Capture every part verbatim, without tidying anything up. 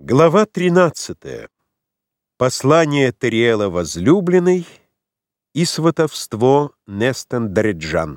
Глава тринадцатая. Послание Териэла возлюбленной и сватовство Нестен-Дареджан.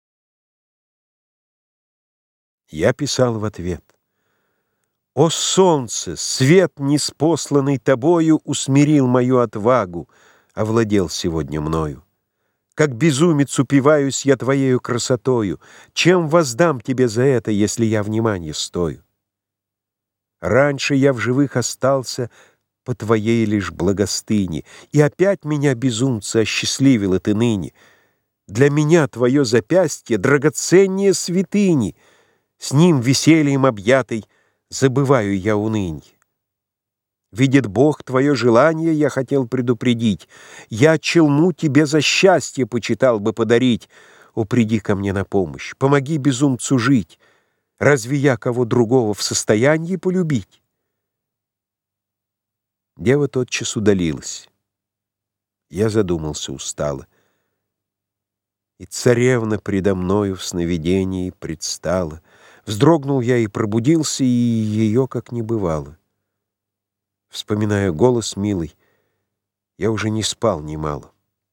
Я писал в ответ: «О солнце, свет, ниспосланный тобою, усмирил мою отвагу, овладел сегодня мною. Как безумец упиваюсь я твоею красотою. Чем воздам тебе за это, если я внимание стою? Раньше я в живых остался по твоей лишь благостыне, и опять меня, безумца, осчастливила ты ныне. Для меня твое запястье драгоценнее святыни, с ним весельем объятый забываю я унынье. Видит Бог, твое желание я хотел предупредить, я челму тебе за счастье почитал бы подарить. О, приди ко мне на помощь, помоги безумцу жить. Разве я кого другого в состоянии полюбить?» Дева тотчас удалилась. Я задумался устало. И царевна предо мною в сновидении предстала. Вздрогнул я и пробудился, и ее как не бывало. Вспоминая голос милый, я уже не спал немало.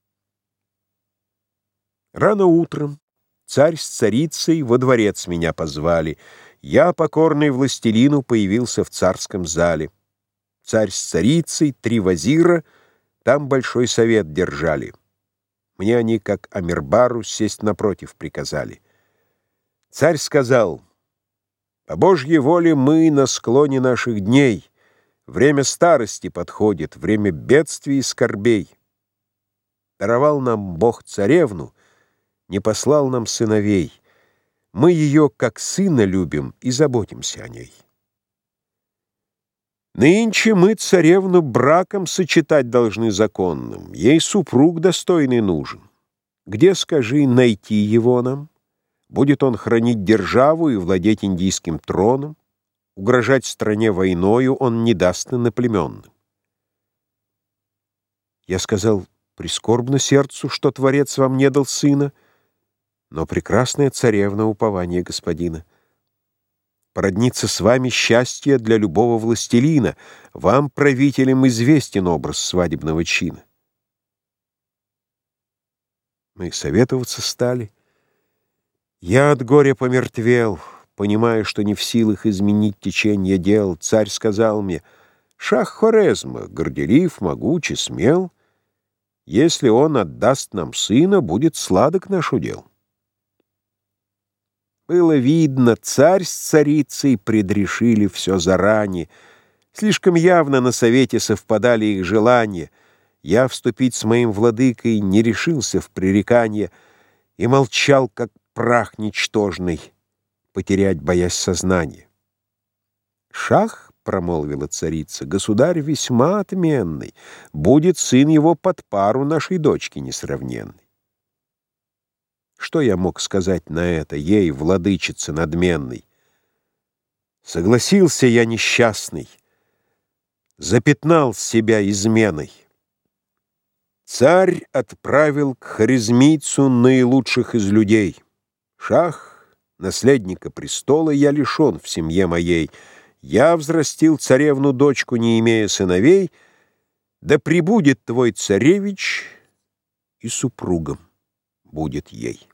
Рано утром царь с царицей во дворец меня позвали. Я, покорный властелину, появился в царском зале. Царь с царицей, три вазира, там большой совет держали. Мне они, как Амирбару, сесть напротив приказали. Царь сказал: «По Божьей воле мы на склоне наших дней. Время старости подходит, время бедствий и скорбей. Даровал нам Бог царевну, не послал нам сыновей. Мы ее, как сына, любим и заботимся о ней. Нынче мы царевну браком сочетать должны законным. Ей супруг достойный нужен. Где, скажи, найти его нам? Будет он хранить державу и владеть индийским троном. Угрожать стране войною он не даст иноплеменным». Я сказал: «Прискорбно сердцу, что Творец вам не дал сына, но прекрасная царевна — упование господина. Породниться с вами счастье для любого властелина. Вам, правителям, известен образ свадебного чина». Мы советоваться стали. Я от горя помертвел, понимая, что не в силах изменить течение дел. Царь сказал мне: «Шах Хорезма, горделив, могуч и смел. Если он отдаст нам сына, будет сладок наш удел». Было видно, царь с царицей предрешили все заранее. Слишком явно на совете совпадали их желания. Я вступить с моим владыкой не решился в пререканье и молчал, как прах ничтожный, потерять боясь сознания. «Шах, — промолвила царица, — государь весьма отменный, будет сын его под пару нашей дочки несравненной». Что я мог сказать на это ей, владычице надменной? Согласился я несчастный, запятнал себя изменой. Царь отправил к харизмийцу наилучших из людей. Шах, наследника престола, я лишен в семье моей. Я взрастил царевну дочку, не имея сыновей. Да пребудет твой царевич, и супругом будет ей.